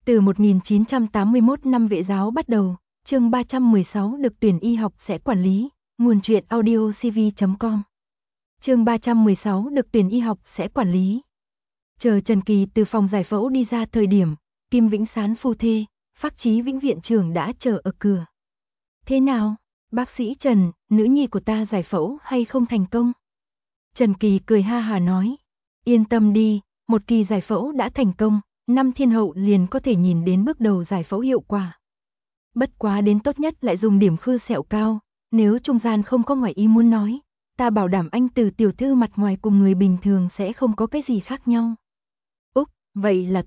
Từ 1981 năm vệ giáo bắt đầu, chương 316 được tuyển y học sẽ quản lý, nguồn truyện audio cv.com. Chương 316 được tuyển y học sẽ quản lý. Chờ Trần Kỳ từ phòng giải phẫu đi ra thời điểm, Kim Vĩnh Sán phu thê, Phác Chí Vĩnh viện trưởng đã chờ ở cửa. Thế nào, bác sĩ Trần, nữ nhi của ta giải phẫu hay không thành công? Trần Kỳ cười ha hà nói, yên tâm đi, một kỳ giải phẫu đã thành công, năm thiên hậu liền có thể nhìn đến bước đầu giải phẫu hiệu quả. Bất quá đến tốt nhất lại dùng điểm khư sẹo cao, nếu trung gian không có ngoại ý muốn nói, ta bảo đảm anh Từ tiểu thư mặt ngoài cùng người bình thường sẽ không có cái gì khác nhau. Úc, vậy là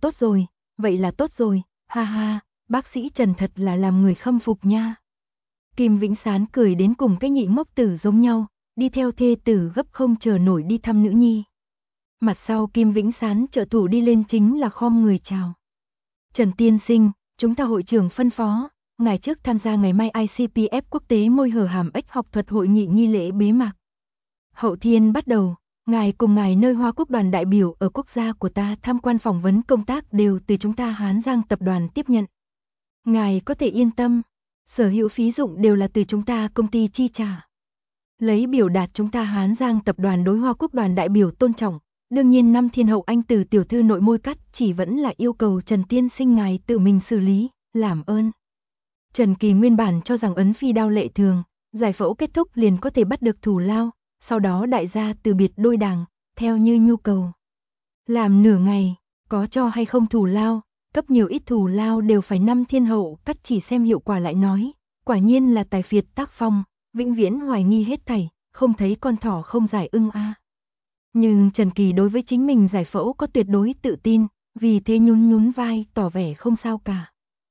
tốt rồi, ha ha, bác sĩ Trần thật là làm người khâm phục nha. Kim Vĩnh Sán cười đến cùng cái nhị ngốc tử giống nhau, đi theo thê tử gấp không chờ nổi đi thăm nữ nhi. Mặt sau Kim Vĩnh Sán trợ thủ đi lên chính là khom người chào. Trần tiên sinh, chúng ta hội trưởng phân phó, ngài trước tham gia ngày mai ICPF quốc tế môi hở hàm ếch học thuật hội nghị nghi lễ bế mạc. Hậu thiên bắt đầu, ngài cùng ngài nơi Hoa Quốc đoàn đại biểu ở quốc gia của ta tham quan phỏng vấn công tác đều từ chúng ta Hán Giang tập đoàn tiếp nhận. Ngài có thể yên tâm, sở hữu phí dụng đều là từ chúng ta công ty chi trả. Lấy biểu đạt chúng ta Hán Giang tập đoàn đối Hoa Quốc đoàn đại biểu tôn trọng, đương nhiên năm thiên hậu anh Từ tiểu thư nội môi cắt chỉ vẫn là yêu cầu Trần tiên sinh ngài tự mình xử lý, làm ơn. Trần Kỳ nguyên bản cho rằng ấn phi đao lệ thường, giải phẫu kết thúc liền có thể bắt được thù lao, sau đó đại gia từ biệt đôi đảng, theo như nhu cầu. Làm nửa ngày, có cho hay không thù lao, cấp nhiều ít thù lao đều phải năm thiên hậu cắt chỉ xem hiệu quả lại nói, quả nhiên là tài phiệt tác phong, vĩnh viễn hoài nghi hết thảy, không thấy con thỏ không giải ưng a. Nhưng Trần Kỳ đối với chính mình giải phẫu có tuyệt đối tự tin, vì thế nhún nhún vai tỏ vẻ không sao cả.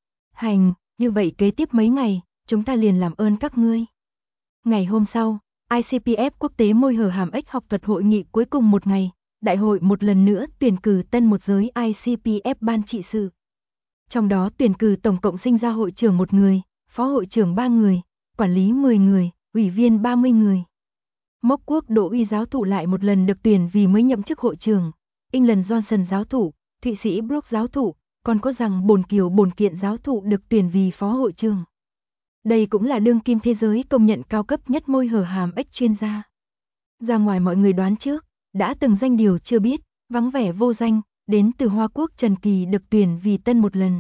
Hành, như vậy kế tiếp mấy ngày, chúng ta liền làm ơn các ngươi. Ngày hôm sau, ICPF quốc tế môi hở hàm ếch học thuật hội nghị cuối cùng một ngày, đại hội một lần nữa tuyển cử tân một giới ICPF ban trị sự. Trong đó tuyển cử tổng cộng sinh ra hội trưởng 1 người, phó hội trưởng 3 người, quản lý 10 người, ủy viên 30 người. Mốc Quốc Độ Uy giáo thụ lại một lần được tuyển vì mới nhậm chức hội trưởng, England Johnson giáo thụ, Thụy Sĩ Brook giáo thụ, còn có rằng Bồn Kiều Bồn Kiện giáo thụ được tuyển vì phó hội trưởng. Đây cũng là đương kim thế giới công nhận cao cấp nhất môi hở hàm ếch chuyên gia. Ra ngoài mọi người đoán trước, đã từng danh điều chưa biết, vắng vẻ vô danh, đến từ Hoa Quốc Trần Kỳ được tuyển vì tân một lần.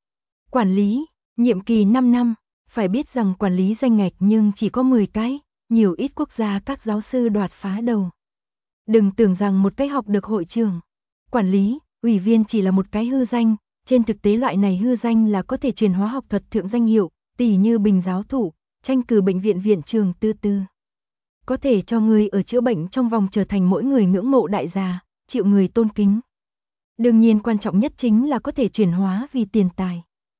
Quản lý, nhiệm kỳ 5 năm, phải biết rằng quản lý danh ngạch nhưng chỉ có 10 cái, nhiều ít quốc gia các giáo sư đoạt phá đầu. Đừng tưởng rằng một cái học được hội trưởng, quản lý, ủy viên chỉ là một cái hư danh, trên thực tế loại này hư danh là có thể truyền hóa học thuật thượng danh hiệu, tỷ như Bình giáo thủ, tranh cử bệnh viện viện trường tư tư. Có thể cho người ở chữa bệnh trong vòng trở thành mỗi người ngưỡng mộ đại gia, chịu người tôn kính. Đương nhiên quan trọng nhất chính là có thể chuyển hóa vì tiền tài.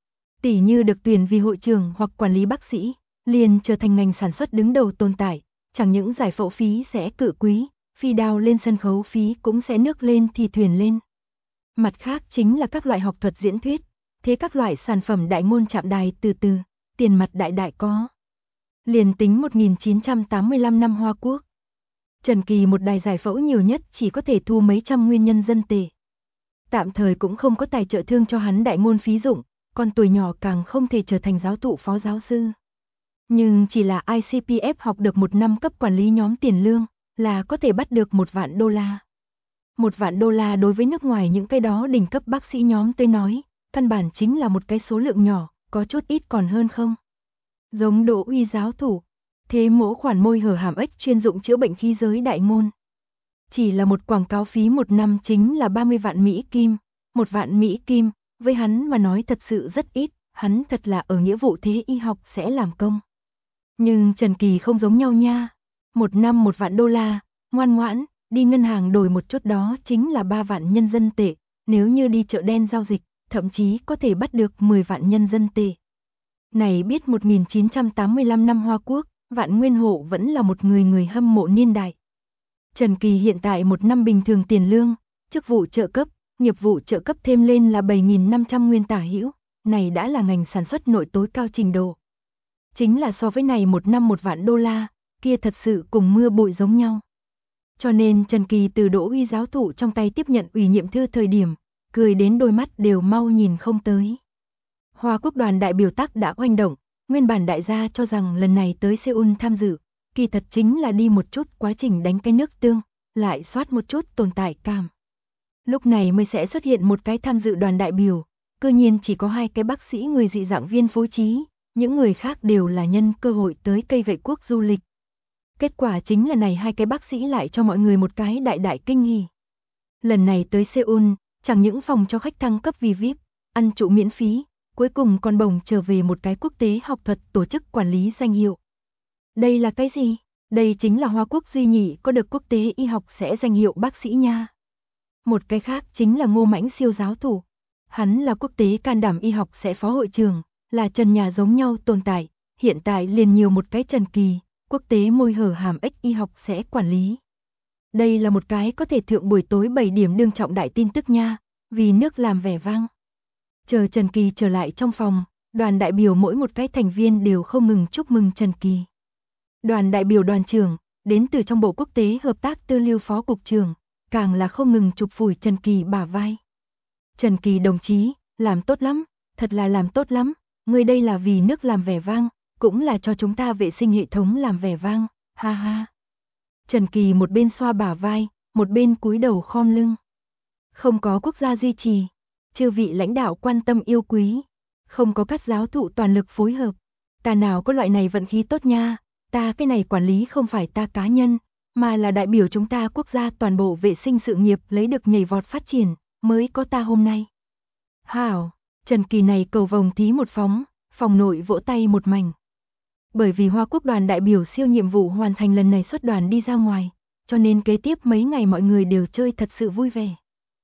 Tỷ như được tuyển vì hội trưởng hoặc quản lý bác sĩ, liền trở thành ngành sản xuất đứng đầu tồn tại, chẳng những giải phẫu phí sẽ cự quý, phi đao lên sân khấu phí cũng sẽ nước lên thì thuyền lên. Mặt khác chính là các loại học thuật diễn thuyết, thế các loại sản phẩm đại ngôn chạm đài từ từ, tiền mặt đại đại có. Liền tính 1985 năm Hoa Quốc, Trần Kỳ một đài giải phẫu nhiều nhất chỉ có thể thu mấy trăm nguyên nhân dân tệ. Tạm thời cũng không có tài trợ thương cho hắn đại ngôn phí dụng, còn tuổi nhỏ càng không thể trở thành giáo thụ phó giáo sư. Nhưng chỉ là ICPF học được 1 năm cấp quản lý nhóm tiền lương, là có thể bắt được 1 vạn đô la. 1 vạn đô la đối với nước ngoài những cái đó đỉnh cấp bác sĩ nhóm tới nói, căn bản chính là một cái số lượng nhỏ, có chút ít còn hơn không. Giống Đỗ Uy giáo thủ, thế mỗ khoản môi hở hàm ếch chuyên dụng chữa bệnh khí giới đại ngôn. Chỉ là một quảng cáo phí 1 năm chính là 30 vạn Mỹ Kim, 1 vạn Mỹ Kim, với hắn mà nói thật sự rất ít, hắn thật là ở nghĩa vụ thế y học sẽ làm công. Nhưng Trần Kỳ không giống nhau nha, 1 năm 1 vạn đô la, ngoan ngoãn, đi ngân hàng đổi một chút đó chính là 3 vạn nhân dân tệ, nếu như đi chợ đen giao dịch, thậm chí có thể bắt được 10 vạn nhân dân tệ. Này biết 1985 năm Hoa Quốc, Vạn Nguyên Hộ vẫn là một người hâm mộ niên đại. Trần Kỳ hiện tại 1 năm bình thường tiền lương, chức vụ trợ cấp, nghiệp vụ trợ cấp thêm lên là 7.500 nguyên tả hữu, này đã là ngành sản xuất nội tối cao trình độ. Chính là so với này 1 năm 1 vạn đô la, kia thật sự cùng mưa bụi giống nhau. Cho nên Trần Kỳ từ Đỗ Uy giáo thụ trong tay tiếp nhận ủy nhiệm thư thời điểm, cười đến đôi mắt đều mau nhìn không tới. Hoa Quốc đoàn đại biểu Tắc đã oanh động, nguyên bản đại gia cho rằng lần này tới Seoul tham dự, kỳ thật chính là đi một chút quá trình đánh cái nước tương, lại soát một chút tồn tại cảm. Lúc này mới sẽ xuất hiện một cái tham dự đoàn đại biểu, cơ nhiên chỉ có 2 cái bác sĩ người dị dạng viên phối trí, những người khác đều là nhân cơ hội tới cây gậy quốc du lịch. Kết quả chính là này 2 cái bác sĩ lại cho mọi người một cái đại đại kinh hỉ. Lần này tới Seoul, chẳng những phòng cho khách thăng cấp vì VIP, ăn trụ miễn phí, cuối cùng còn bồng trở về một cái quốc tế học thuật tổ chức quản lý danh hiệu. Đây là cái gì? Đây chính là Hoa Quốc duy nhị có được quốc tế y học sẽ danh hiệu bác sĩ nha. Một cái khác chính là Ngô Mãnh siêu giáo thủ. Hắn là quốc tế can đảm y học sẽ phó hội trưởng, là Trần Nhà giống nhau tồn tại, hiện tại liền nhiều một cái Trần Kỳ, quốc tế môi hở hàm ếch y học sẽ quản lý. Đây là một cái có thể thượng buổi tối 7 điểm đương trọng đại tin tức nha, vì nước làm vẻ vang. Chờ Trần Kỳ trở lại trong phòng, đoàn đại biểu mỗi một cái thành viên đều không ngừng chúc mừng Trần Kỳ. Đoàn đại biểu đoàn trưởng, đến từ trong Bộ Quốc tế Hợp tác Tư lưu Phó Cục trưởng, càng là không ngừng chụp phủi Trần Kỳ bả vai. Trần Kỳ đồng chí, làm tốt lắm, thật là làm tốt lắm, người đây là vì nước làm vẻ vang, cũng là cho chúng ta vệ sinh hệ thống làm vẻ vang, ha ha. Trần Kỳ một bên xoa bả vai, một bên cúi đầu khom lưng. Không có quốc gia duy trì, chư vị lãnh đạo quan tâm yêu quý, không có các giáo thụ toàn lực phối hợp, ta nào có loại này vận khí tốt nha, ta cái này quản lý không phải ta cá nhân, mà là đại biểu chúng ta quốc gia toàn bộ vệ sinh sự nghiệp lấy được nhảy vọt phát triển, mới có ta hôm nay. Hảo, Trần Kỳ này cầu vồng thí một phóng, phòng nội vỗ tay một mảnh. Bởi vì Hoa Quốc đoàn đại biểu siêu nhiệm vụ hoàn thành lần này xuất đoàn đi ra ngoài, cho nên kế tiếp mấy ngày mọi người đều chơi thật sự vui vẻ.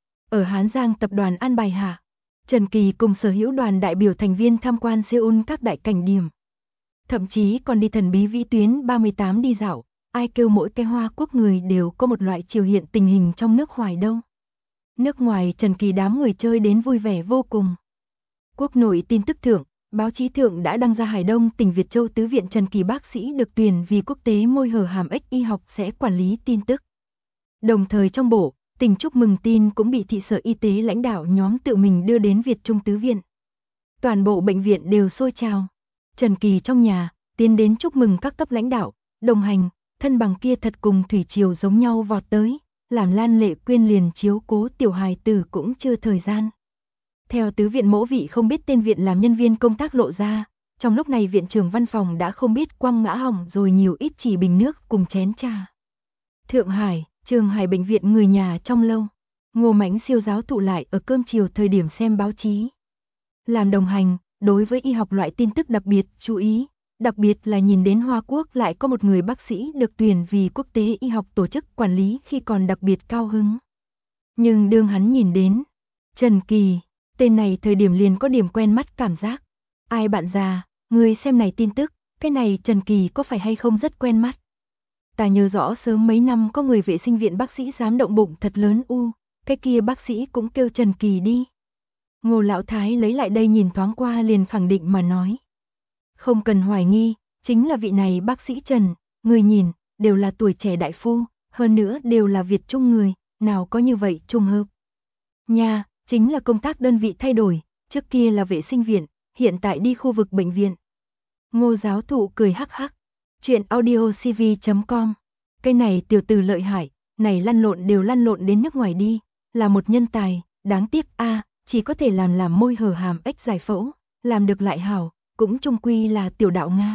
Ở Hán Giang tập đoàn an bài hạ, Trần Kỳ cùng sở hữu đoàn đại biểu thành viên tham quan Seoul các đại cảnh điểm. Thậm chí còn đi thần bí vĩ tuyến 38 đi dạo, ai kêu mỗi cái Hoa Quốc người đều có một loại chiều hiện tình hình trong nước ngoài đâu. Nước ngoài Trần Kỳ đám người chơi đến vui vẻ vô cùng. Quốc nội tin tức thượng, báo chí thượng đã đăng ra Hải Đông tỉnh Việt Châu Tứ viện Trần Kỳ bác sĩ được tuyển vì quốc tế môi hở hàm ếch y học sẽ quản lý tin tức. Đồng thời trong bộ, tình chúc mừng tin cũng bị thị sở y tế lãnh đạo nhóm tự mình đưa đến Việt Trung Tứ viện. Toàn bộ bệnh viện đều sôi trào. Trần Kỳ trong nhà, tiến đến chúc mừng các cấp lãnh đạo, đồng hành, thân bằng kia thật cùng thủy triều giống nhau vọt tới, làm Lan Lệ Quyên liền chiếu cố tiểu hài tử cũng chưa thời gian. Theo tứ viện mỗ vị không biết tên viện làm nhân viên công tác lộ ra, trong lúc này viện trưởng văn phòng đã không biết quăng ngã hỏng rồi nhiều ít chỉ bình nước cùng chén trà. Thượng Hải, Trường Hải bệnh viện người nhà trong lâu, Ngô Mãnh siêu giáo thụ lại ở cơm chiều thời điểm xem báo chí. Làm đồng hành, đối với y học loại tin tức đặc biệt chú ý, đặc biệt là nhìn đến Hoa Quốc lại có một người bác sĩ được tuyển vì quốc tế y học tổ chức quản lý khi còn đặc biệt cao hứng. Nhưng đương hắn nhìn đến Trần Kỳ, tên này thời điểm liền có điểm quen mắt cảm giác. Ai bạn già, người xem này tin tức, cái này Trần Kỳ có phải hay không rất quen mắt. Ta nhớ rõ sớm mấy năm có người vệ sinh viện bác sĩ dám động bụng thật lớn cái kia bác sĩ cũng kêu Trần Kỳ đi. Ngô Lão Thái lấy lại đây nhìn thoáng qua liền khẳng định mà nói. Không cần hoài nghi, chính là vị này bác sĩ Trần, người nhìn, đều là tuổi trẻ đại phu, hơn nữa đều là Việt Trung người, nào có như vậy trùng hợp. Nha, chính là công tác đơn vị thay đổi, trước kia là vệ sinh viện, hiện tại đi khu vực bệnh viện. Ngô giáo thụ cười hắc hắc. Chuyện audiocv.com. Cái này tiểu tử lợi hại, này lăn lộn đều lăn lộn đến nước ngoài đi, là một nhân tài, đáng tiếc chỉ có thể làm môi hở hàm ếch giải phẫu, làm được lại hảo, cũng chung quy là tiểu đạo Nga.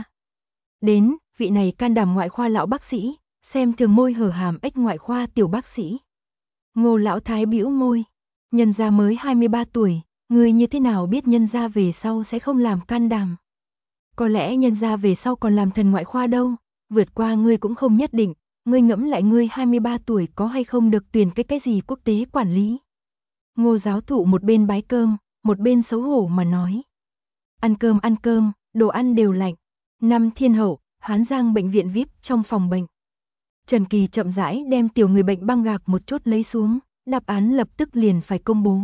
Đến, vị này can đảm ngoại khoa lão bác sĩ, xem thường môi hở hàm ếch ngoại khoa tiểu bác sĩ. Ngô Lão Thái bĩu môi, nhân gia mới 23 tuổi, người như thế nào biết nhân gia về sau sẽ không làm can đảm. Có lẽ nhân gia về sau còn làm thần ngoại khoa đâu, vượt qua ngươi cũng không nhất định, ngươi ngẫm lại ngươi 23 tuổi có hay không được tuyển cái gì quốc tế quản lý. Ngô giáo thụ một bên bái cơm, một bên xấu hổ mà nói. Ăn cơm, đồ ăn đều lạnh. Năm Thiên Hậu, Hán Giang bệnh viện VIP trong phòng bệnh. Trần Kỳ chậm rãi đem tiểu người bệnh băng gạc một chút lấy xuống, đáp án lập tức liền phải công bố.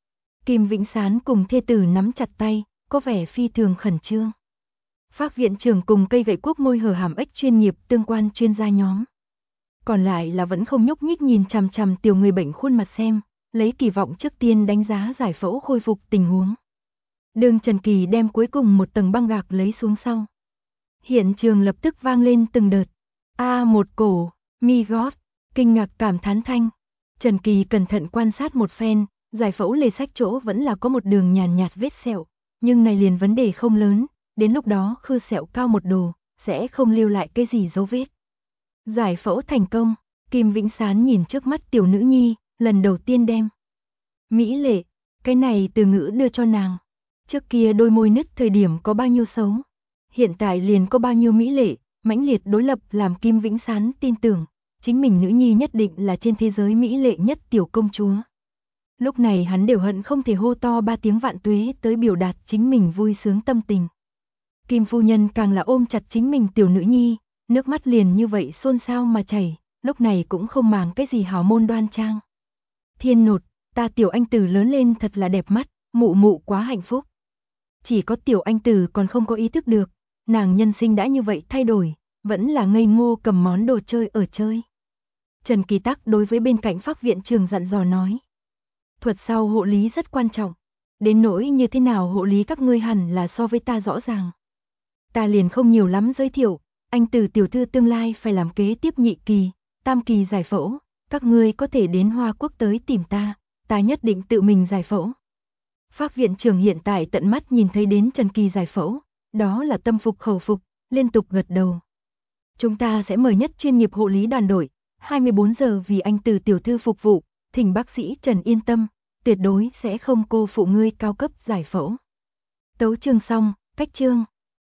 Kim Vĩnh Sán cùng thê tử nắm chặt tay, có vẻ phi thường khẩn trương. Phác viện trưởng cùng cây gậy quốc môi hở hàm ếch chuyên nghiệp tương quan chuyên gia nhóm. Còn lại là vẫn không nhúc nhích nhìn chằm chằm tiểu người bệnh khuôn mặt xem, lấy kỳ vọng trước tiên đánh giá giải phẫu khôi phục tình huống. Đường Trần Kỳ đem cuối cùng một tầng băng gạc lấy xuống sau. Hiện trường lập tức vang lên từng đợt. Một cổ, mi gót, kinh ngạc cảm thán thanh. Trần Kỳ cẩn thận quan sát một phen, giải phẫu lề sách chỗ vẫn là có một đường nhàn nhạt vết sẹo, nhưng này liền vấn đề không lớn, đến lúc đó khư sẹo cao một đồ, sẽ không lưu lại cái gì dấu vết. Giải phẫu thành công, Kim Vĩnh Sán nhìn trước mắt tiểu nữ nhi, lần đầu tiên đem mỹ lệ, cái này từ ngữ đưa cho nàng. Trước kia đôi môi nứt thời điểm có bao nhiêu xấu, hiện tại liền có bao nhiêu mỹ lệ, mãnh liệt đối lập làm Kim Vĩnh Sán tin tưởng, chính mình nữ nhi nhất định là trên thế giới mỹ lệ nhất tiểu công chúa. Lúc này hắn đều hận không thể hô to 3 tiếng vạn tuế tới biểu đạt chính mình vui sướng tâm tình. Kim phu nhân càng là ôm chặt chính mình tiểu nữ nhi, nước mắt liền như vậy xôn xao mà chảy, lúc này cũng không màng cái gì hào môn đoan trang. Thiên nột, ta tiểu anh tử lớn lên thật là đẹp mắt, mụ mụ quá hạnh phúc. Chỉ có tiểu anh tử còn không có ý thức được, nàng nhân sinh đã như vậy thay đổi, vẫn là ngây ngô cầm món đồ chơi ở chơi. Trần Kỳ Tắc đối với bên cạnh Phác viện trưởng dặn dò nói. Thuật sau hộ lý rất quan trọng, đến nỗi như thế nào hộ lý các ngươi hẳn là so với ta rõ ràng. Ta liền không nhiều lắm giới thiệu, anh Từ tiểu thư tương lai phải làm kế tiếp nhị kỳ, tam kỳ giải phẫu, các ngươi có thể đến Hoa Quốc tới tìm ta nhất định tự mình giải phẫu. Phác viện trưởng hiện tại tận mắt nhìn thấy đến Trần Kỳ giải phẫu, đó là tâm phục khẩu phục, liên tục gật đầu. Chúng ta sẽ mời nhất chuyên nghiệp hộ lý đoàn đội, 24 giờ vì anh Từ tiểu thư phục vụ, thỉnh bác sĩ Trần yên tâm, tuyệt đối sẽ không cô phụ ngươi cao cấp giải phẫu. Tấu chương xong, cách chương.